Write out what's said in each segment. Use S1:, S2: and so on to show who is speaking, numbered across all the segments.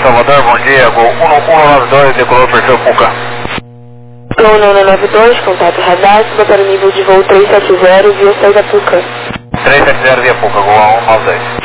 S1: Salvador, bom dia. Gol 1192, decolou perfil Puca.
S2: Gol 1192, contato radar, suba para o nível de voo 370, via saída Puca.
S1: 370 via Puca, Gol 1192.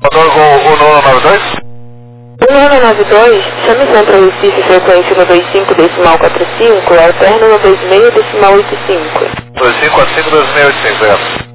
S1: O 992?
S2: O 992, chame Centro Recife, frequência no 25 decimal 45, alterno no 26 decimal 85.
S1: 2545 2685, obrigado.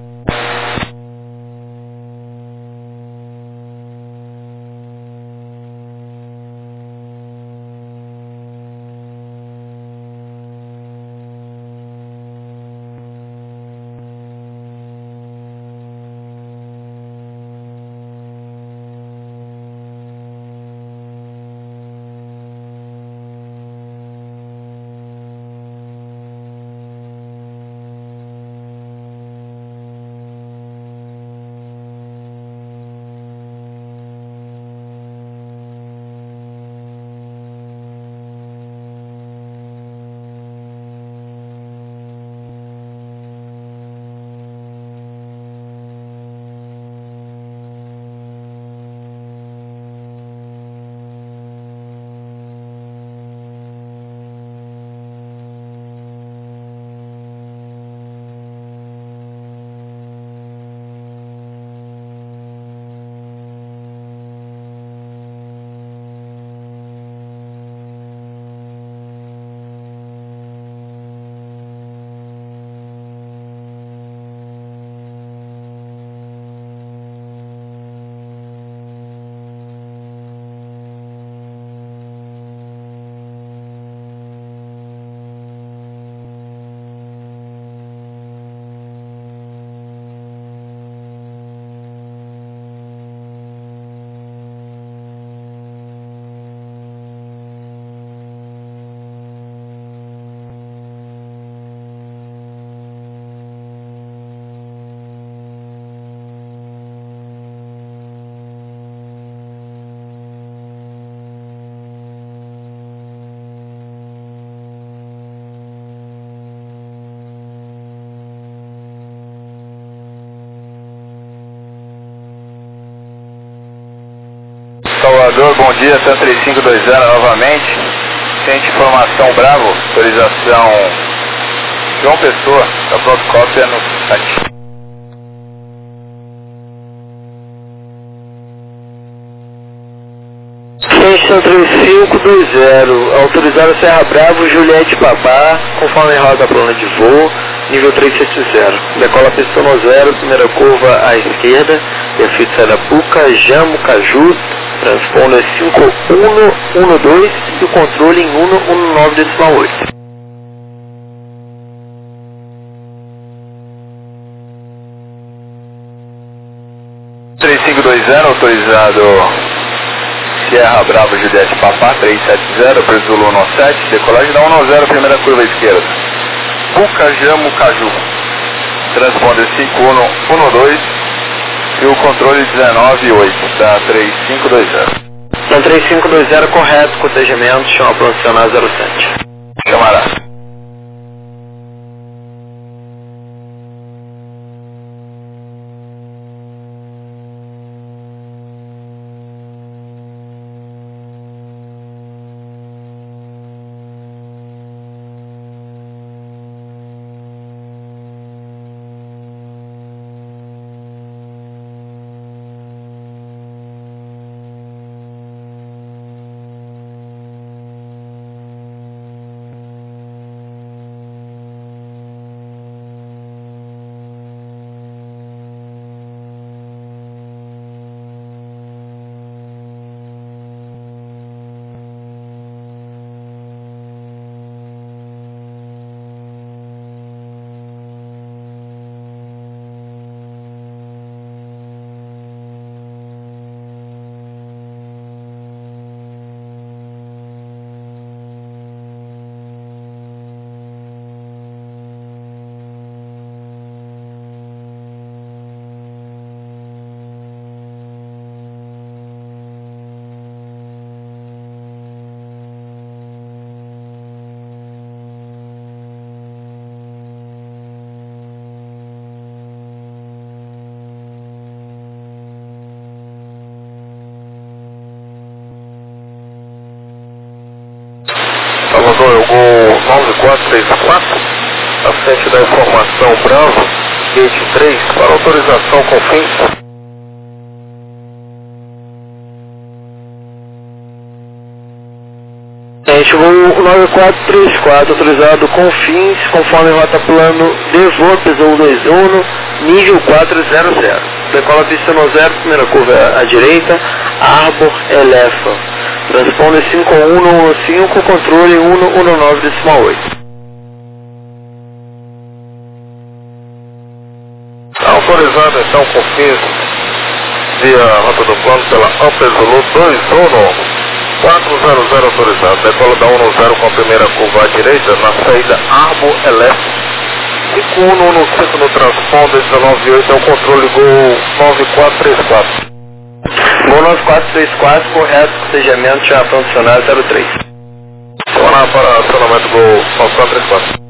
S1: Salvador, bom dia, Centro 3520 novamente. Ciente informação Bravo, autorização João Pessoa, da fotocópia no site.
S3: Centro 3520, autorizado Serra Bravo, Juliette Papá, conforme roda a plana de voo, nível 370. Decola pista 10, primeira curva à esquerda, defeito Arapuca, Jamo, Caju, transponder 5112 e o controle em 119,8.
S1: Autorizado Serra Bravo, Juliette Papá, 370, preço Zulu 17, decolagem da 190, primeira curva à esquerda. Puca, Jamo, Caju, transponder 5112 e o controle 19,8, da 3520.
S3: Na 3520, correto, cortejamento, chama para acionar 07.
S1: Chamará. Salvador, eu vou 9434, à frente da informação Bravo, gate 3, para autorização com fins.
S3: Chegou o 9434, autorizado com fins, conforme rota plano de voo, pesou 21, nível 400. Decola pista no 0, primeira curva à direita, Arbor Elefa. Transponder 51115, controle 119,8.
S1: Autorizado então com fins via rota do plano pela Ampel Zulu 21 400 autorizado. Decola da 10 com a primeira curva à direita na saída Arbor Elef. 5115 no transponder 198 é o controle Gol 9434.
S3: Gol 9434, correto, cotejamento já condicionado 03.
S1: Sonar para acionamento Gol 9434.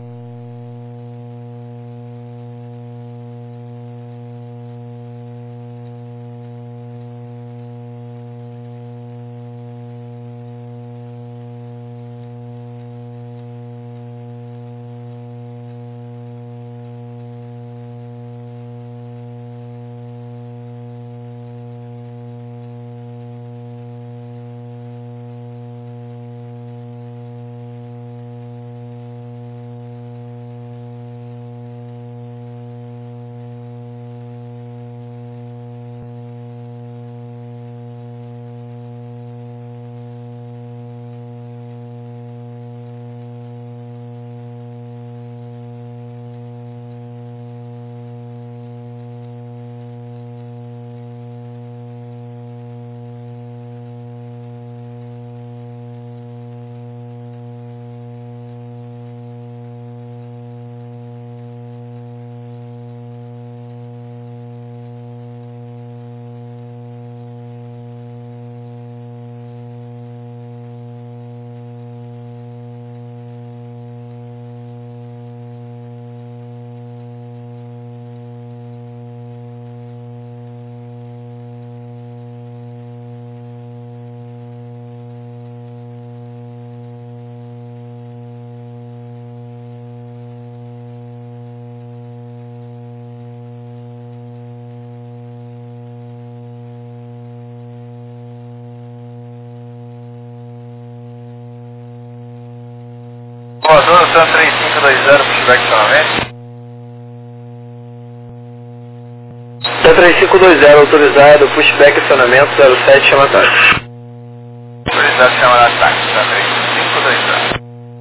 S1: Voador 3520, pushback acionamento.
S3: 3520, autorizado, pushback acionamento 07, chama táxi.
S1: Autorizado, chama da táxi, 3520.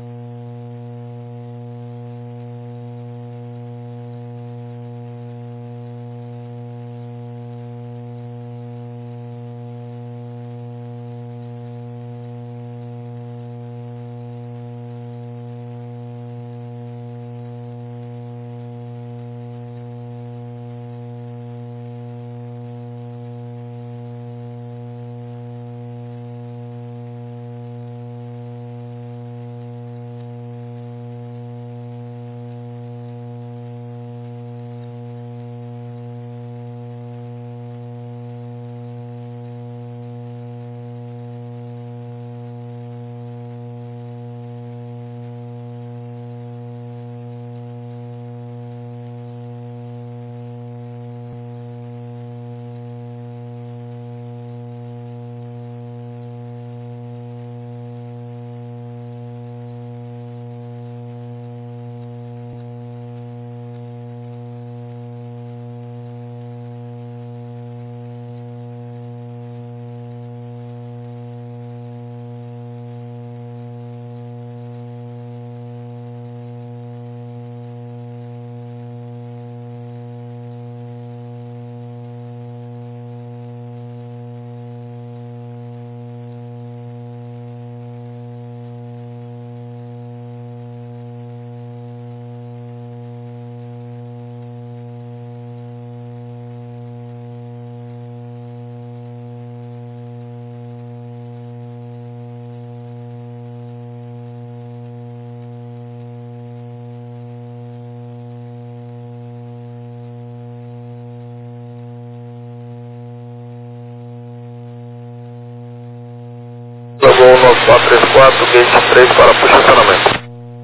S1: Gol 9434, gate 3 para posicionamento.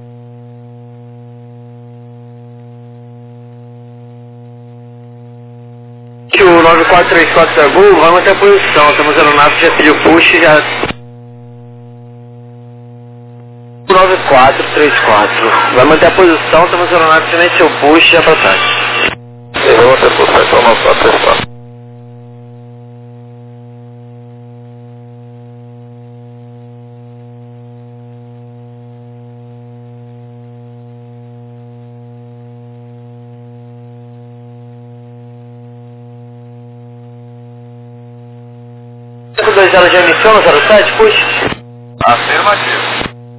S3: Que o 9434 da Gol, vamos até a posição, temos aeronave que já pediu push, já 9434. Vai manter a posição, estamos no aeronave silêncio push e a passagem.
S1: Errou, você posição 9434.
S3: Com 2 horas de emissão no 07, push.
S1: Afirmativo.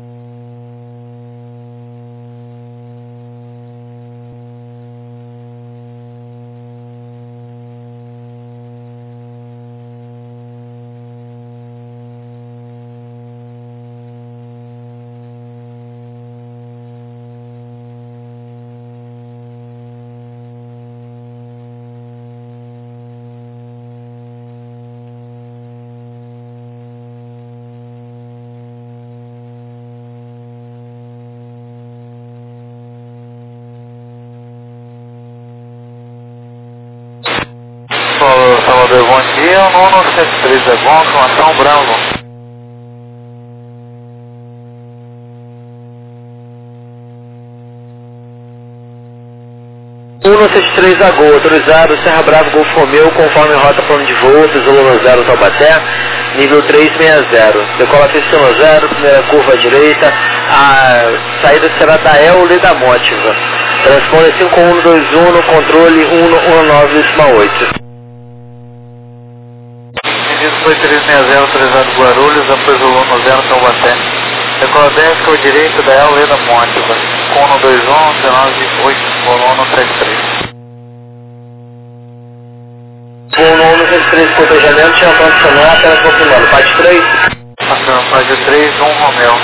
S1: Salvador, bom dia, o nono 73 é bom, informação Bravo.
S3: Uno 63 a Gol, autorizado, Serra Bravo, Golfo Romeu, conforme rota plano de voo, Zulu 0 Taubaté, nível 360. Decola pista no 0, primeira curva à direita, a saída será da EULE da Mótiva. Transponder 5121 no controle 119,8.
S1: Foi 360, autorizado Guarulhos, apoio Zulu 0 Taubaté. Decola 10 com a direita da EULE da Mótiva. Cono 21, 198, colono 73.
S3: Cono 163, cotejamento, tinha ponto sonoro, apenas confirmando. Parte 3.
S1: Passando parte 3, 1 Romeu.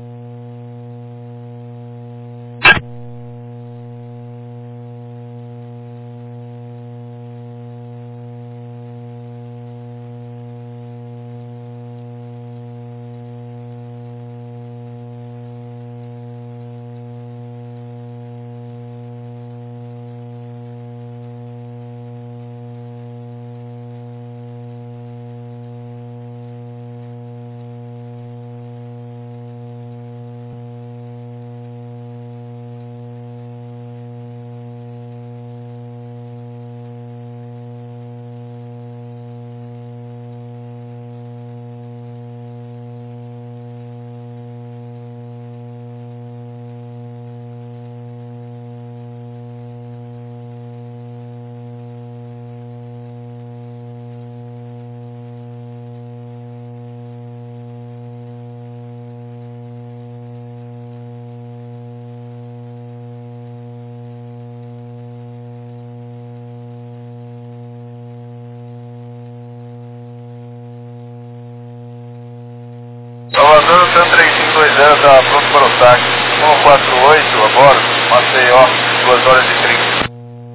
S1: Salvador, 3520, está pronto para o táxi. 148, a bordo, Maceió, 2 horas e 30.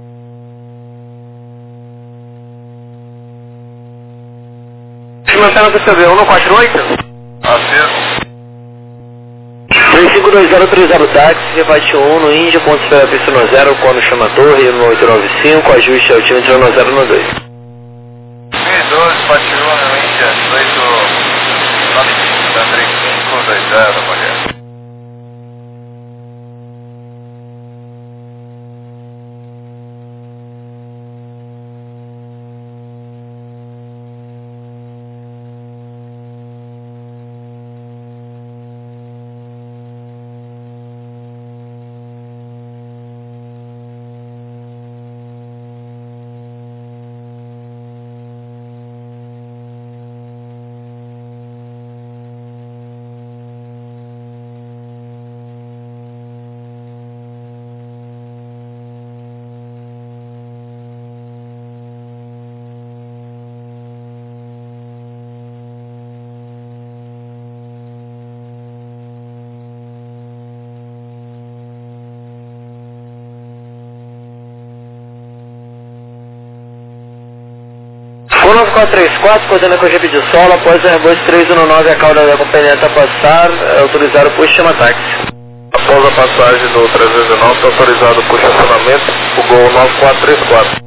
S3: Se mantendo do CV 148?
S1: Aceso.
S3: 3520, autorizado táxi, rebate 1 no Índia, ponto de espera pista no 0, quando chama a torre, no 895, ajuste altímetro no 0 no 2.
S1: 1012, parte 1 no Índia, 895, 3520, mulher.
S3: O 9434, coordenando com o GP de solo, após o Airbus 319, a cauda da companhia a passar, autorizado por chama táxi.
S1: Após a passagem do 319, está autorizado por estacionamento, o Gol 9434.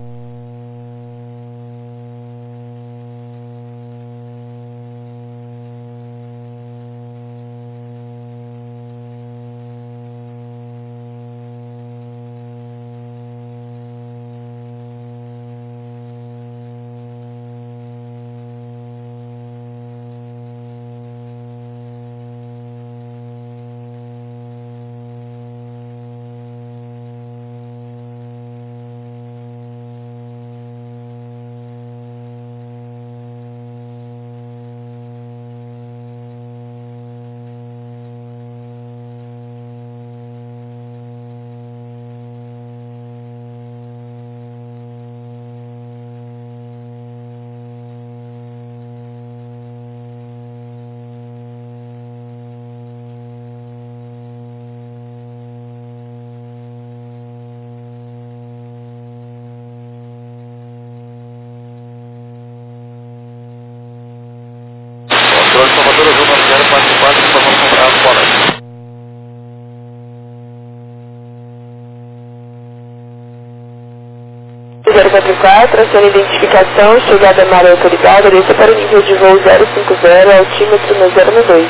S2: 0044, acione identificação, chegada à área autorizada, desça para o nível de voo 050, altímetro no 012.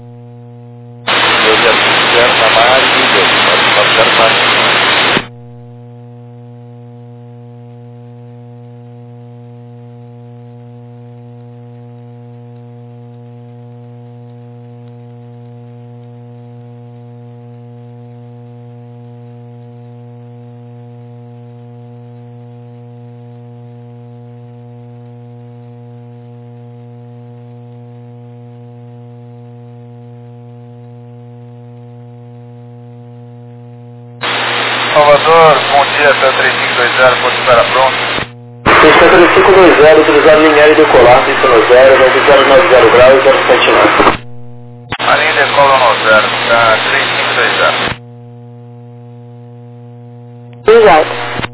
S1: 050 na Mari, 904. Salvador, bom dia, até 3520, pode espera pronto.
S3: Pista 3520, autorizado linear e decolar, pista no 0, 9090 graus, 079.
S1: A linha decola no 0, tá 3520.
S2: Exato.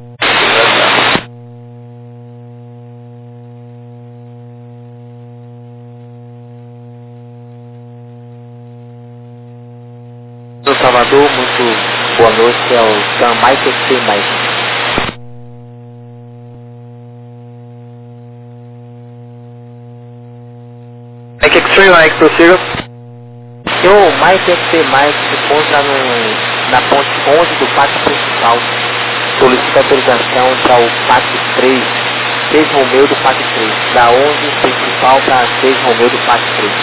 S4: Do Salvador, muito boa noite, é o Sam Michael C. Mike.
S3: Mike X-Ray, Mike, prossiga.
S4: O Michael C. Mike se encontra na ponte 11 do pátio principal. Solicita autorização para o pátio 3, 6 Romeu do pátio 3. Da 11 principal para 6 Romeu do pátio 3.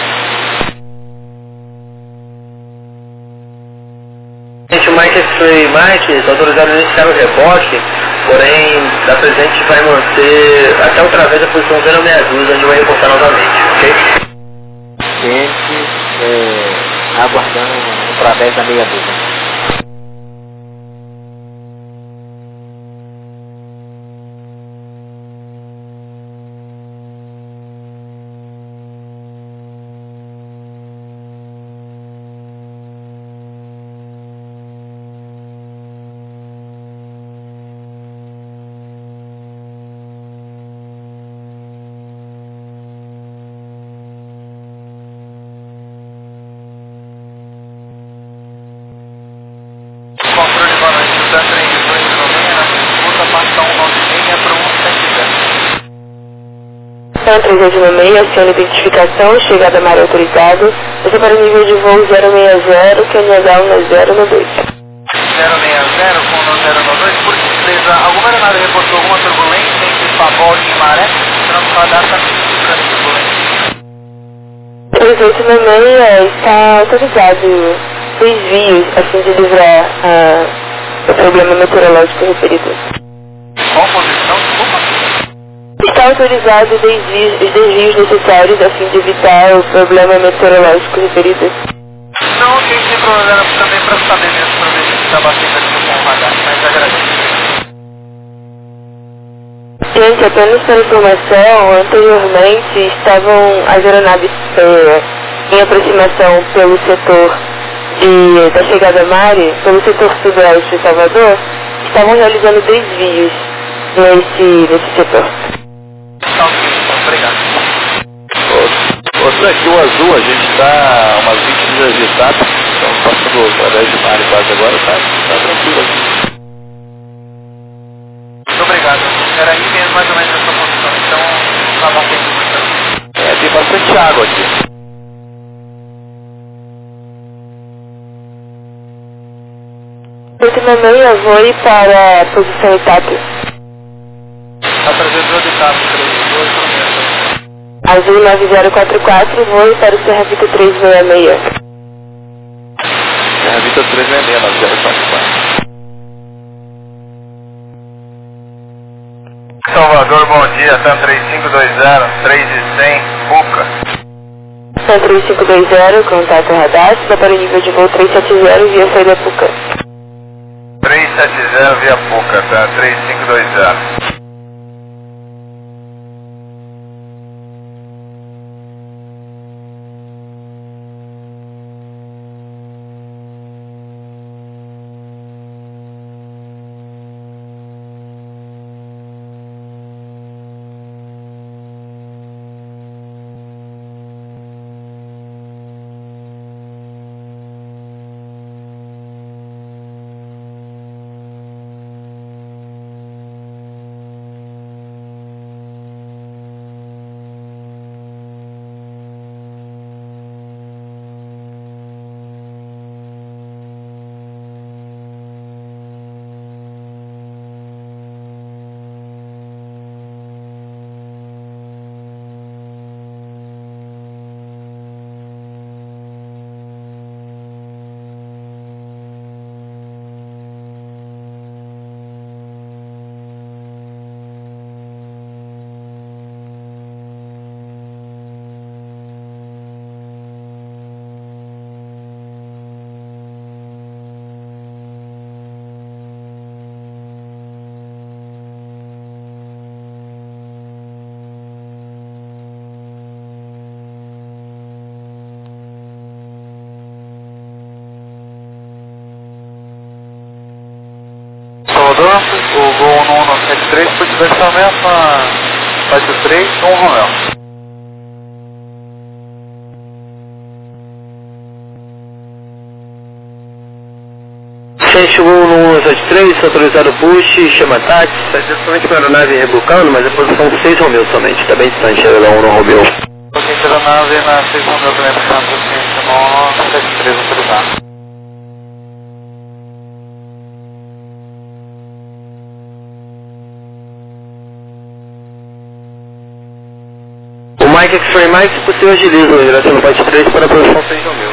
S3: Gente, o Mike X-Ray, Mike, está autorizado a iniciar o reboque, porém, da presente vai manter até outra vez a posição 062, onde vai reportar novamente, ok?
S4: Gente, aguardando através da meia dúzia.
S1: Controle boa noite, da 3296, na disputa, passa 196 para 170.
S2: São 396, acione identificação, chegada à área autorizada, desça para o nível de voo 060, que é NH 1092.
S1: 060 com 092, por gentileza, alguma aeronave reportou alguma turbulência entre Pavol e Maré? Se não precisar dar, está registrando turbulência.
S2: 386 está autorizado desvios a fim de livrar o problema meteorológico referido.
S1: Qual posição, desculpa?
S2: Está autorizado os desvios necessários a fim de evitar o problema meteorológico referido.
S1: Não, ok, sem problema, também para saber mesmo, para ver se está batendo aqui com o radar, mas agradeço.
S2: Gente, apenas para informação, anteriormente estavam as aeronaves em aproximação pelo setor da chegada a Mari, pelo setor sudoeste de Salvador, estavam realizando desvios nesse setor.
S1: Tá ok, então, obrigado.
S3: Ô, aqui o azul, a gente está umas 20 milhas de etapa, então passando através de Mari quase agora, tá tranquilo aqui.
S1: Muito obrigado. Era aí mesmo mais ou menos essa posição, então está batendo muito.
S3: Tem bastante água aqui.
S2: Última meia, voe para a posição etapa.
S1: Está trazendo de etapa, 32 km.
S2: Azul 9044, voe para o Serra Vita 366.
S3: A Vita 366, 9044.
S1: Salvador, bom dia, TAM 3520, 3 de 100, Buca.
S2: TAM 3520, contato radar, dá para o nível de voo 370 via saída Puca.
S1: 370 via Puca, TAM 3520. 3, por diversão mesma, Pátio 3, 1 Romeu.
S3: Você chegou no 173, autorizado o push, chama táxi, está diretamente com a aeronave rebocando, mas a posição 6 Romeu somente, está bem distante, era da 1 no Romeu.
S1: Ok, aeronave na 6 Romeu também, puxando assim, chamou 73, autorizado.
S3: O Mike X-Ray Mike, se possível, agiliza a direção do Pátio 3 para a posição 6 Romeu.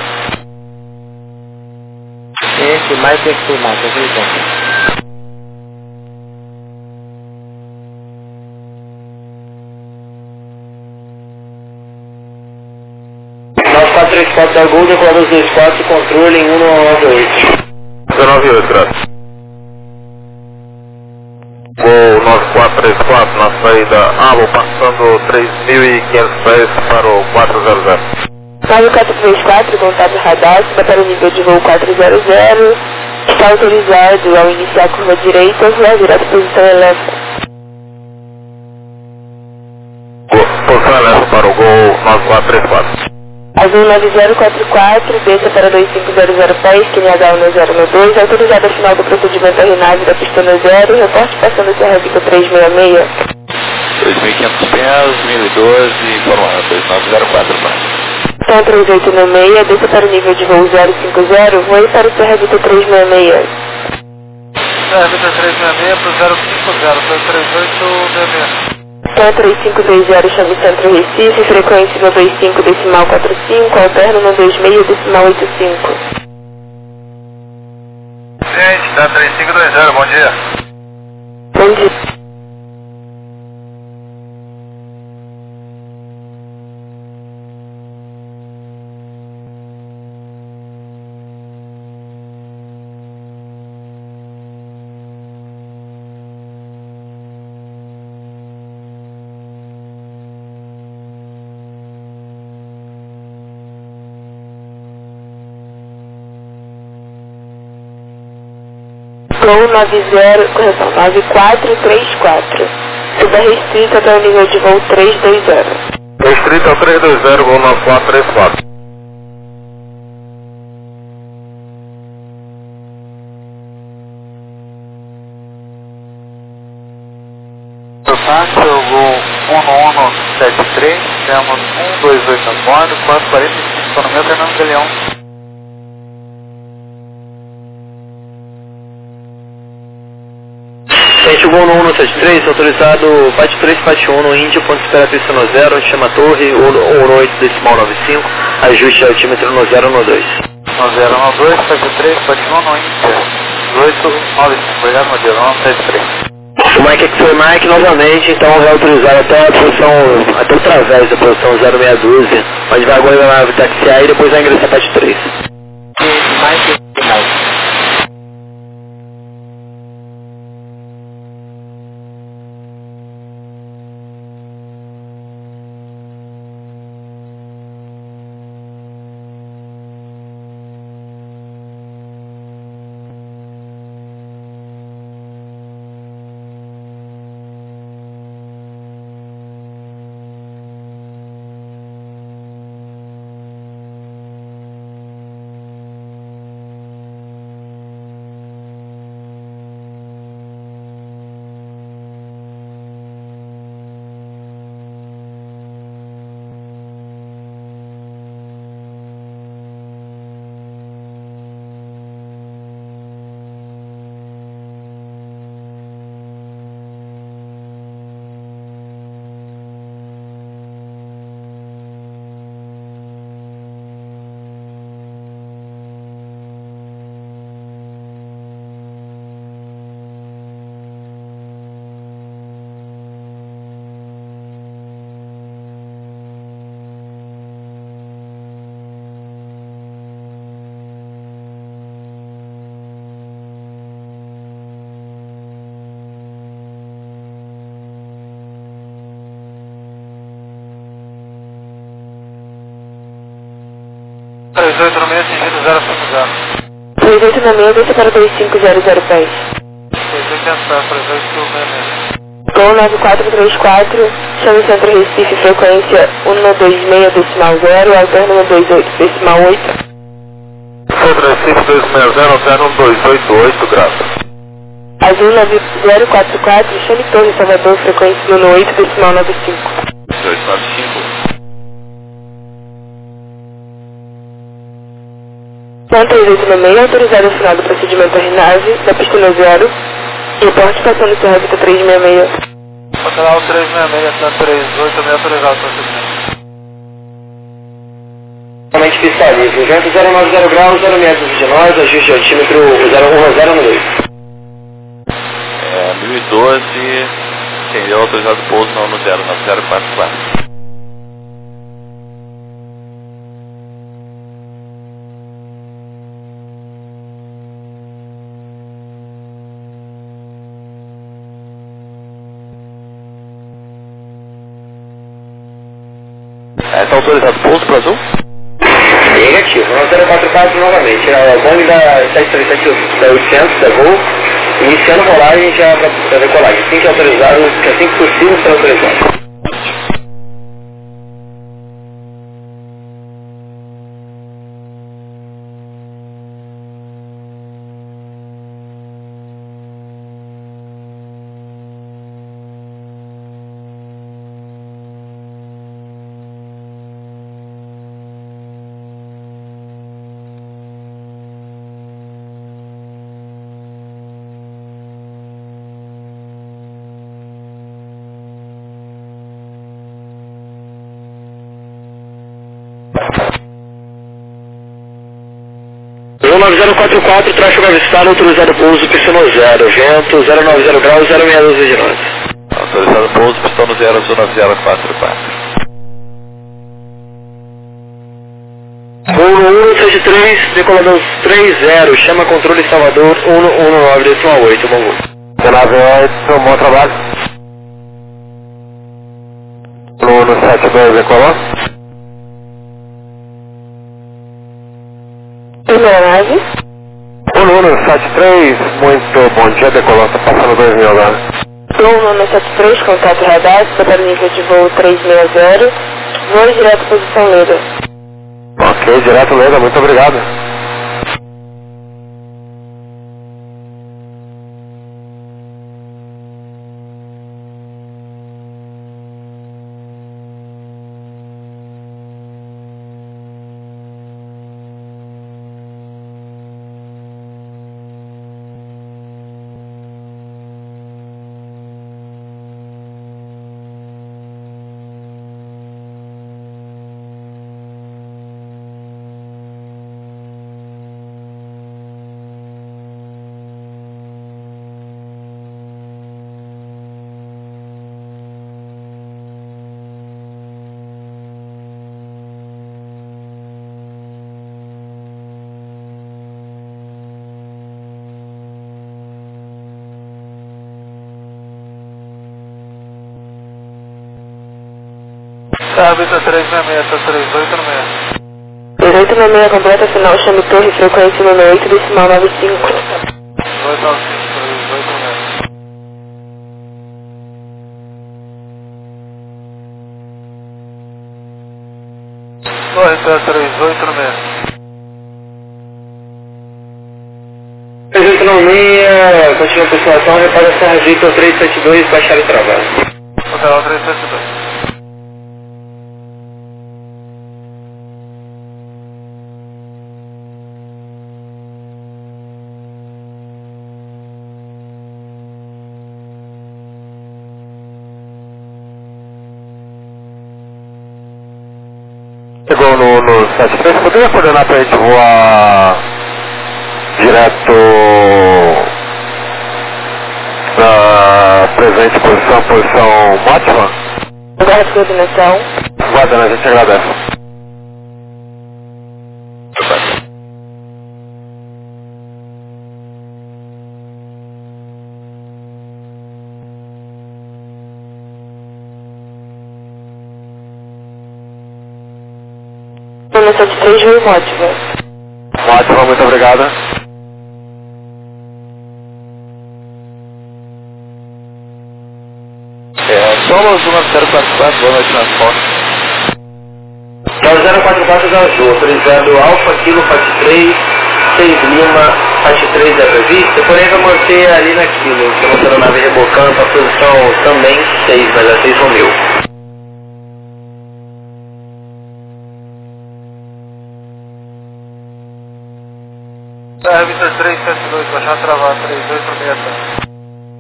S4: Esse Mike X-Ray Mike, agilizando.
S3: Nós 434 da Gol, decola 224, controle em 198.
S1: 198, graças. Gol 9434 na saída AVO, passando 3.500 pés para o 400.
S2: 9434, contato radar, suba para o nível de voo 400, está autorizado ao iniciar a curva direita, voar direto à posição elétrica.
S1: Posição elétrica para o Gol 9434.
S2: Azul 9044, desça para 2500 pés, QNH 1092, autorizado ao final do procedimento RNAV da pista 0, reporte passando Serra Vica 366.
S1: 2.500 pés, 1012, informando, 2904, baixo.
S2: Tom 3896, desça para o nível de voo 050, voe para o Serra Vica 366.
S1: Serra Vica 366 para o 050, foi 3866.
S2: Tom 3520, chame Centro Recife, frequência no 25 decimal 45, alterno no 26 decimal 85.
S1: Gente, tá 3520, bom dia.
S2: Bom dia. Gol 9434. Suba restrito até o nível de voo 320.
S1: Restrito ao 320, Gol 9434. Táxi, o Gol 1173, temos 128 a bordo, 445 para o meu Fernando Galeão.
S3: Gente, o Gol no 173, autorizado Pátio 3, Pátio 1 no Índio, ponto de espera pista no 0, chama torre, 118 decimal 95, ajuste altímetro no 012.
S1: No 012, Pátio 3, Pátio 1 no Índia, 1895, obrigado, modelo 173.
S3: O Mike X-Ray Mike novamente, então reautorizado até a posição, até o través da posição 0612, onde vai agora na nave taxiar e depois vai ingressar Pátio 3.
S4: Mike X-Ray Mike.
S1: Atingido 050.
S2: 3896, desça para 2500 pés.
S1: 680 para 3866.
S2: Gol 9434, chama o Centro Recife, frequência 126.0, alterno 128.8.
S1: Centro Recife 260, alterno 1288, grava.
S2: Azul 9044, chame Torre Salvador, frequência 118.95.
S1: 295.
S2: Planta 896, autorizado ao final do procedimento RNAV, da pista 0, reporte passando o órbita 366.
S3: Canal 366, Santa 38, autorizado o procedimento. Somente pista livre, vento 090 graus, 0 metros de nós, ajuste altímetro 010
S1: 1012, entendeu? Autorizado pouso não no 09044. Está autorizado pouso para azul?
S3: Negativo, 1044 novamente, a Boeing da 737 da 800, da Gol, iniciando rolagem já para decolagem, assim que autorizado, assim que possível será autorizado. O 9044, tráfego avistado, autorizado pouso, pistão 0, vento 090 graus, 062 de nós.
S1: Autorizado pouso, pistão 0, azul 9044.
S3: Voo 173, decolador 30, chama controle Salvador 119.8, bom voo.
S1: 198, bom trabalho. No 72, decolou.
S2: Primeira nave.
S1: O Nuno 73, muito bom dia, decolou, está passando 2000 agora.
S2: Gol 973, contato radar, para nível de voo 360, voo direto posição Leda.
S1: Ok, direto Leda, muito obrigado.
S3: Órbita 366, 3896.
S2: 3866, completa final, chame Torre, frequência 98, decimal 95.
S3: 295, 3896. Torre 3896. 3896, continua a postulação, reparação Victor 372, baixar o trabalho. Canal 372.
S1: Chegou no 73, poderia coordenar para a gente voar direto na presente posição máxima?
S2: Guarda de coordenação.
S1: Guarda, a gente agradece.
S2: Coordenação de 3 mil Mótiva.
S1: Ótimo, muito obrigado. Solo Azul 9044, boa noite nas fotos.
S3: 9044 da Azul, autorizando Alfa Kilo Fat 3, 6 Lima, Fat 3 é prevista, porém vai manter ali na Kilo, que é uma aeronave rebocando para a posição também 6, mas a 6 Romeu.
S1: Revista 372, baixar travar, 3860.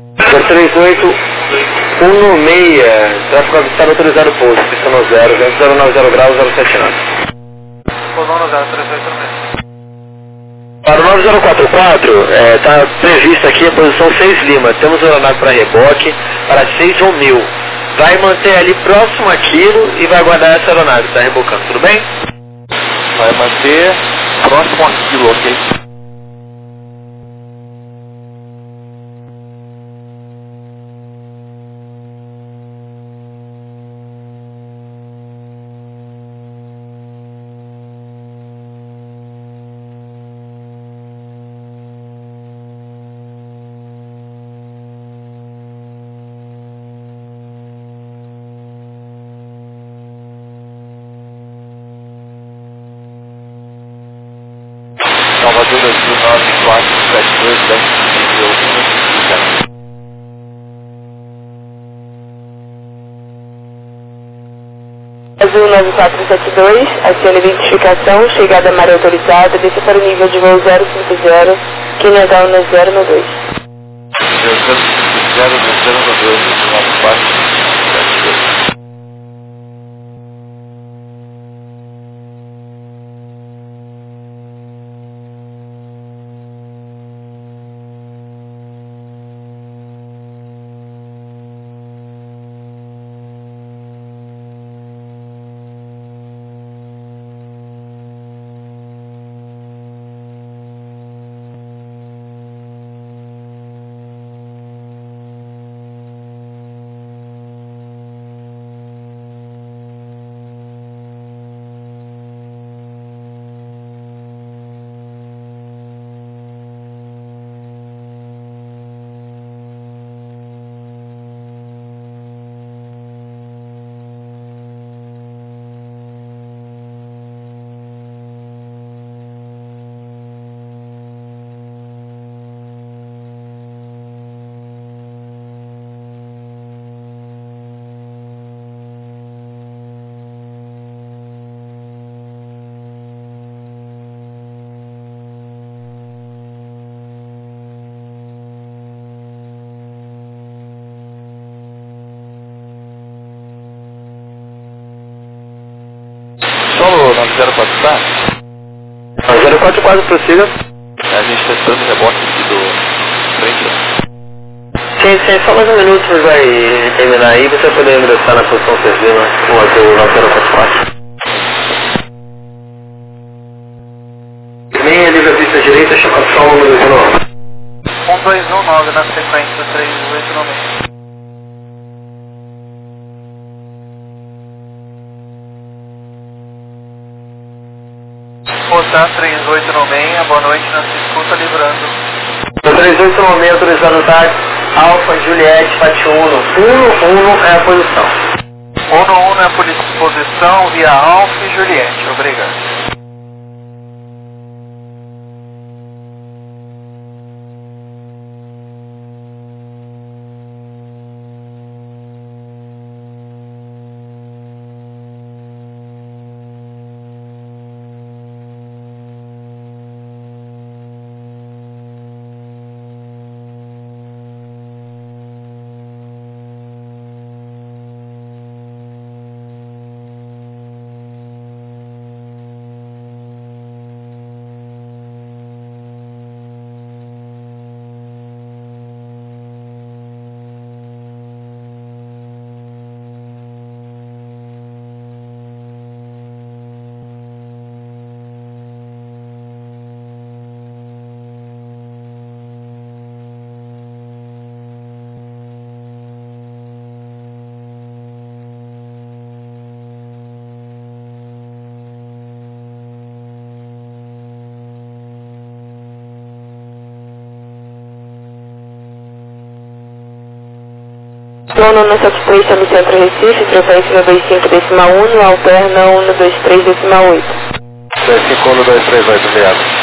S3: 3816, tráfego avistar autorizado pouso, pista no 090 graus, 079.
S1: Pousando 0386.
S3: Para o 9044, está previsto aqui a posição 6 Lima, temos aeronave para reboque, para 6 Romeu. Vai manter ali próximo àquilo e vai aguardar essa aeronave, está rebocando, tudo bem?
S1: Vai manter próximo àquilo, ok? Salvador Azul 9472, 10
S2: Azul 9472, acione identificação, chegada área autorizada, desça para o nível de voo 050, Quinedal no 092.
S1: 092. Solo 9044, tá?
S3: 044, prossiga.
S1: A gente está esperando o reboque aqui do frente.
S3: Sim, só mais um minuto você vai terminar aí, você vai poder ingressar na posição 6 Lima, com o Azul 9044. Linha livre pista direita, chamação número de novo.
S1: 1219 na sequência 3896. Botar 3896, boa noite, na se escuta livrando.
S3: 3896 autorizado táxi, Alfa Juliette Fat 1, 1 é a posição.
S1: 1 é a posição via Alfa e Juliette, obrigado.
S2: Trono no 73, no Centro Recife, frequência 125,1, alterna 123,8.
S1: 251238, obrigado.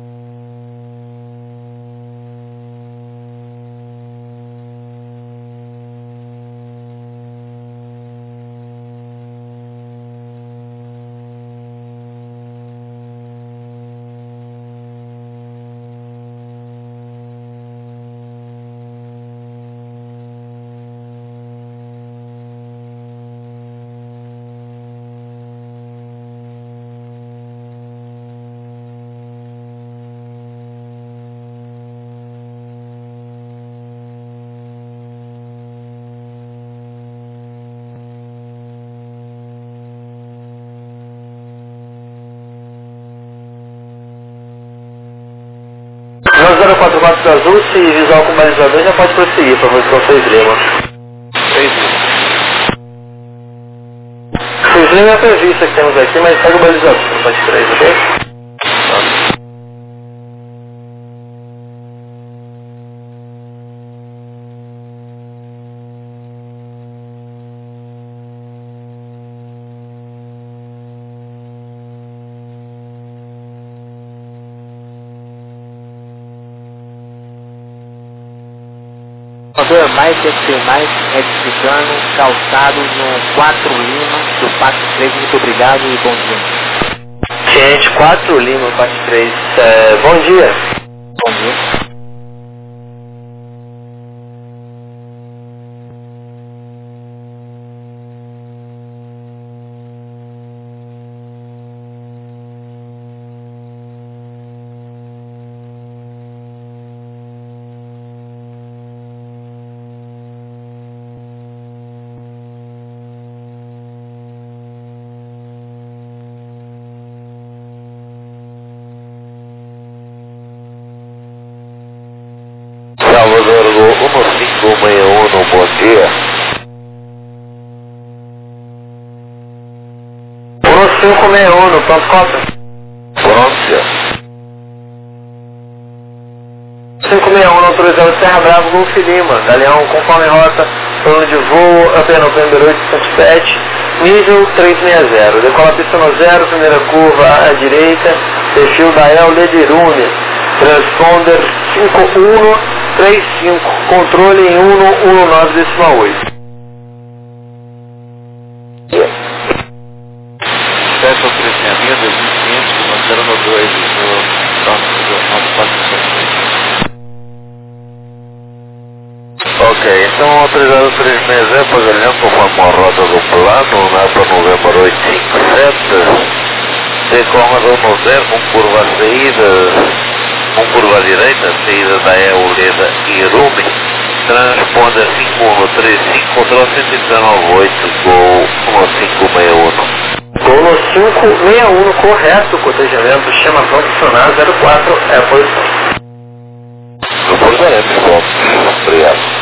S3: No 044 azul, se visual com balizador, já pode prosseguir para posição 6 Lima.
S1: 6 Lima.
S3: 6 Lima é a prevista que temos aqui, mas segue o balizador no ponte 3, ok?
S4: Mais FC mais retificando, calçado no 4 Lima do Pacto 3, muito obrigado e bom dia.
S3: Gente, 4 Lima, parte 3. Bom dia.
S4: Bom dia.
S1: Salvador, 1561, bom dia.
S3: 1561, pronto, conta.
S1: Pronto.
S3: 561, autorizado Serra Bravo, Golf Lima, Galeão, conforme rota, plano de voo, até Novembro 807, nível 360, decola pista no 0, primeira curva à direita, perfil da El Lederune, transponder 5135, controle em 119,8.
S1: 7 ou 300, 2500, mandaram no 2, Ok, então autorizado 360, Pagalhão, conforme a rota do plano, lá para Novembro 857, decola no 0, com curva à saída, com curva à direita, saída da Euleda e Rume, transponder 5135, controle 119,8, Gol 1561.
S3: Gol no 561, correto, cotejamento, chama condicionado 04, é a posição.
S1: Reportaremos, bom, obrigado.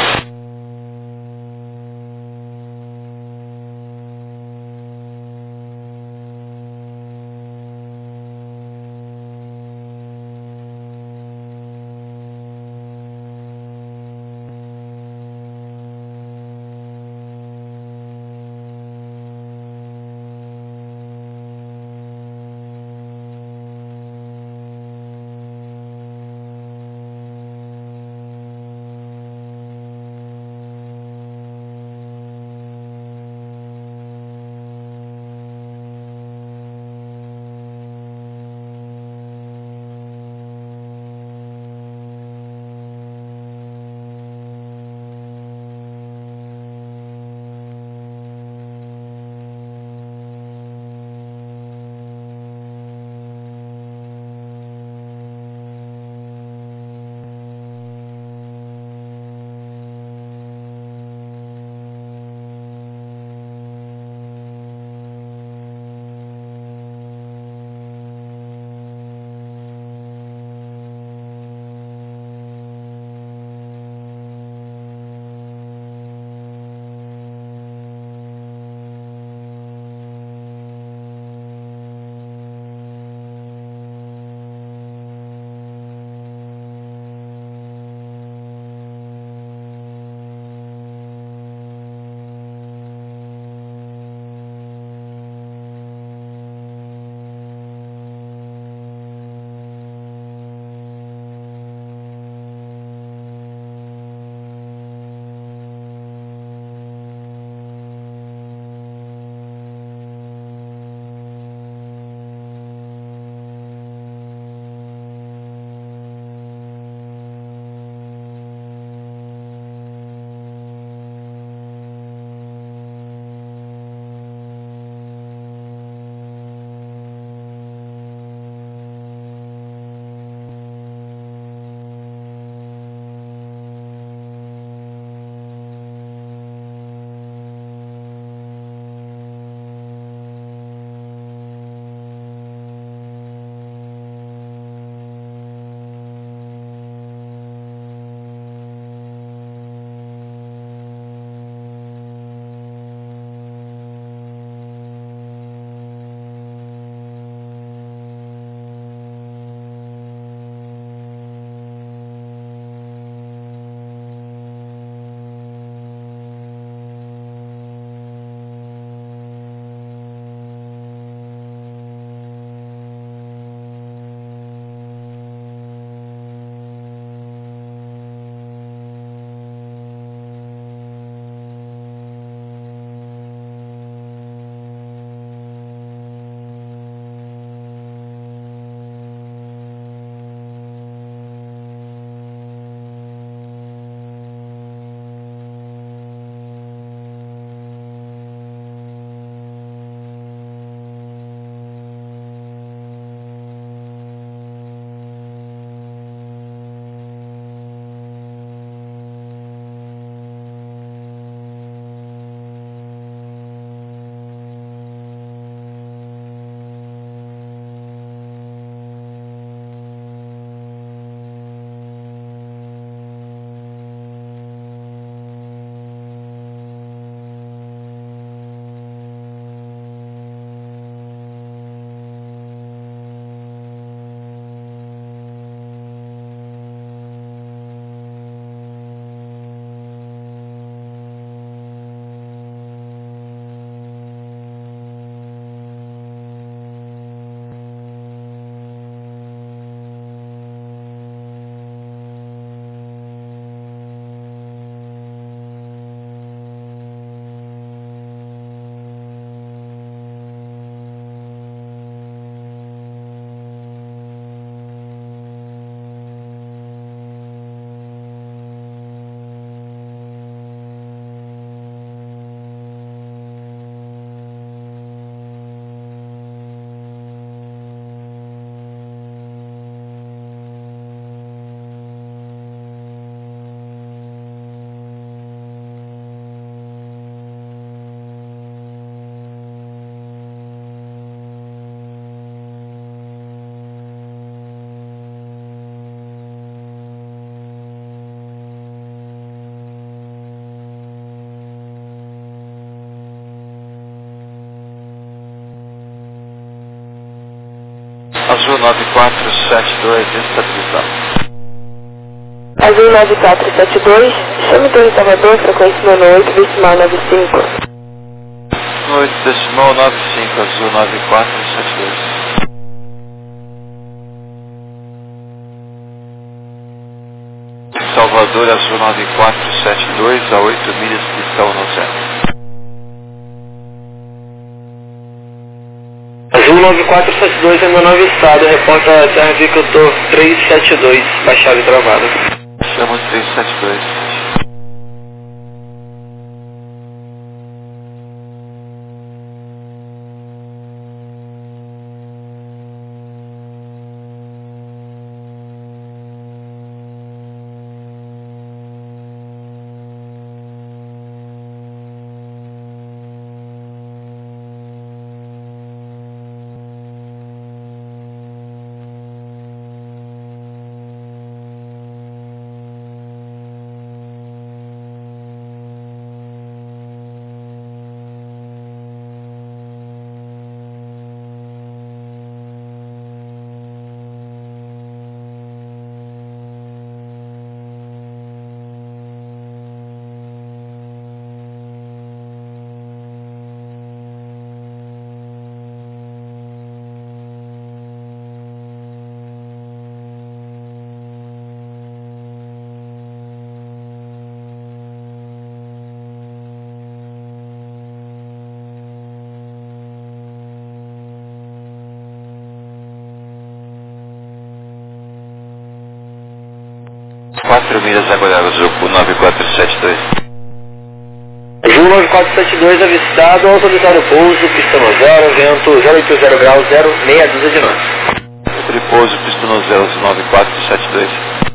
S1: Azul 9472, estabilizado.
S2: Azul 9472, chame Torre Salvador, frequência 98, decimal 95.
S1: 8 decimal 95, Azul 9472. Salvador, Azul 9472, a 8 milhas, pistão no zero.
S3: Azul 9472, ainda 9 estado, reporta Terra Agricultor 372, baixada e travada.
S1: Chama 372. Quatro milhas aguardadas, Azul 9472.
S3: Azul 9472, avistado, autorizado o pouso, pista no zero, vento 080 graus, 0, meia dúzia de nós.
S1: Tripouso, pista no zero, Azul 9472.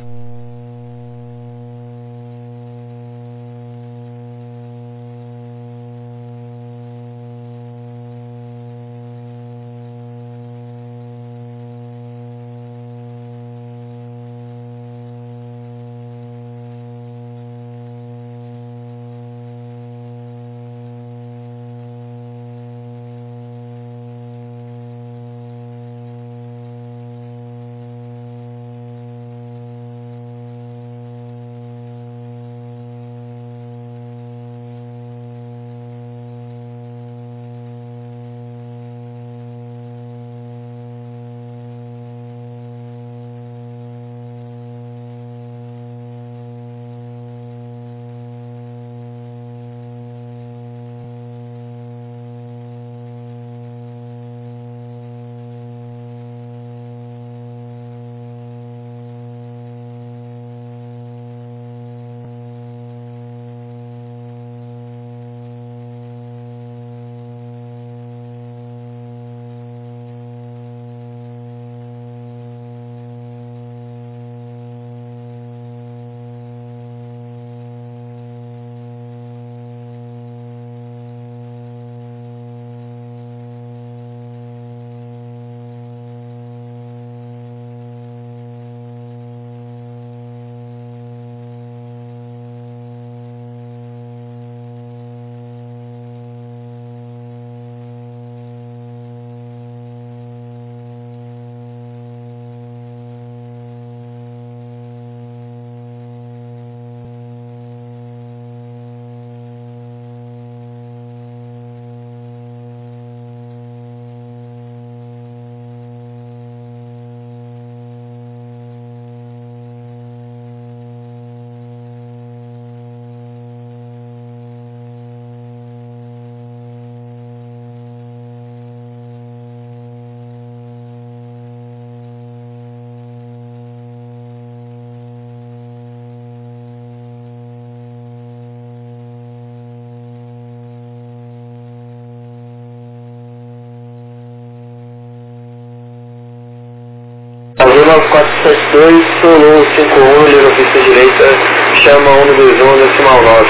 S3: Azul 9472, Sulu 51, liga pista direita, chama 121, decimal 9.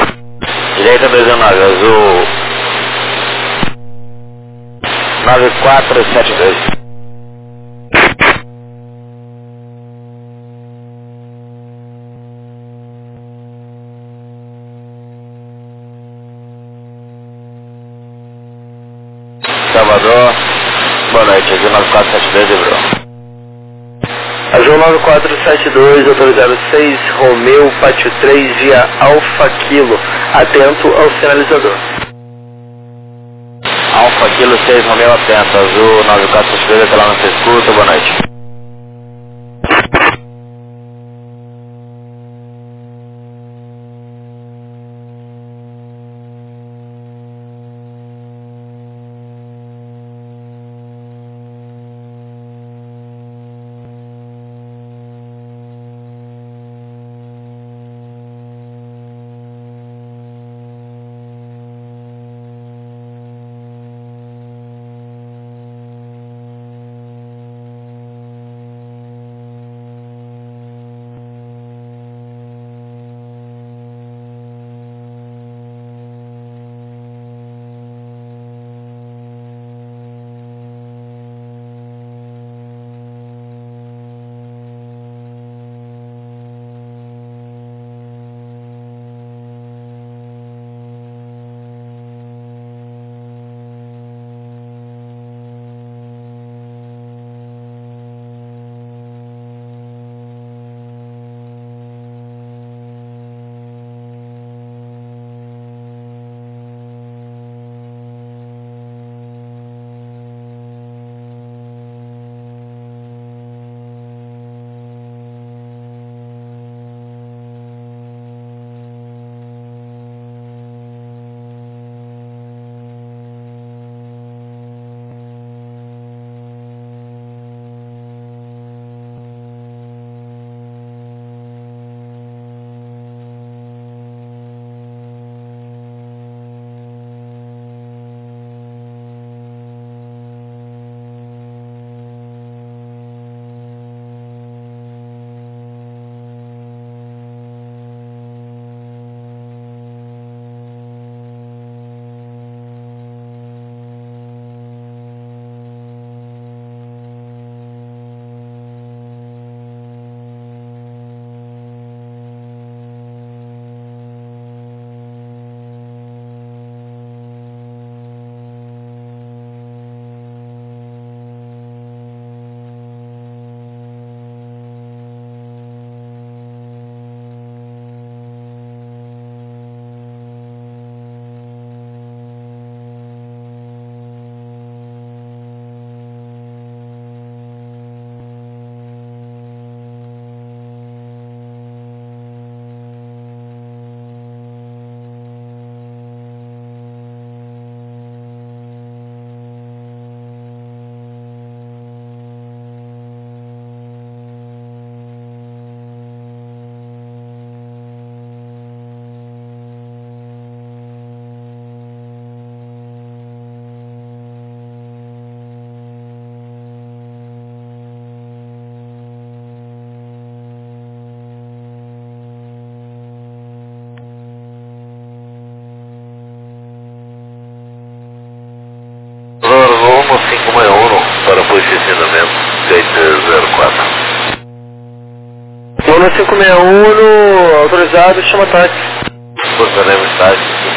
S1: Direita 219, Azul 9472. Salvador, boa noite, Azul 9472, Debrou.
S3: Azul 9472, autorizado 6, Romeu, pátio 3, via Alfa Kilo, atento ao sinalizador.
S1: Alfa Kilo 6, Romeu, atento, Azul 9472, até lá não se escuta, boa noite. Rumo 561 para posicionamento 604.
S3: Luna 561, autorizado, chama táxi.
S1: Posicionamento táxi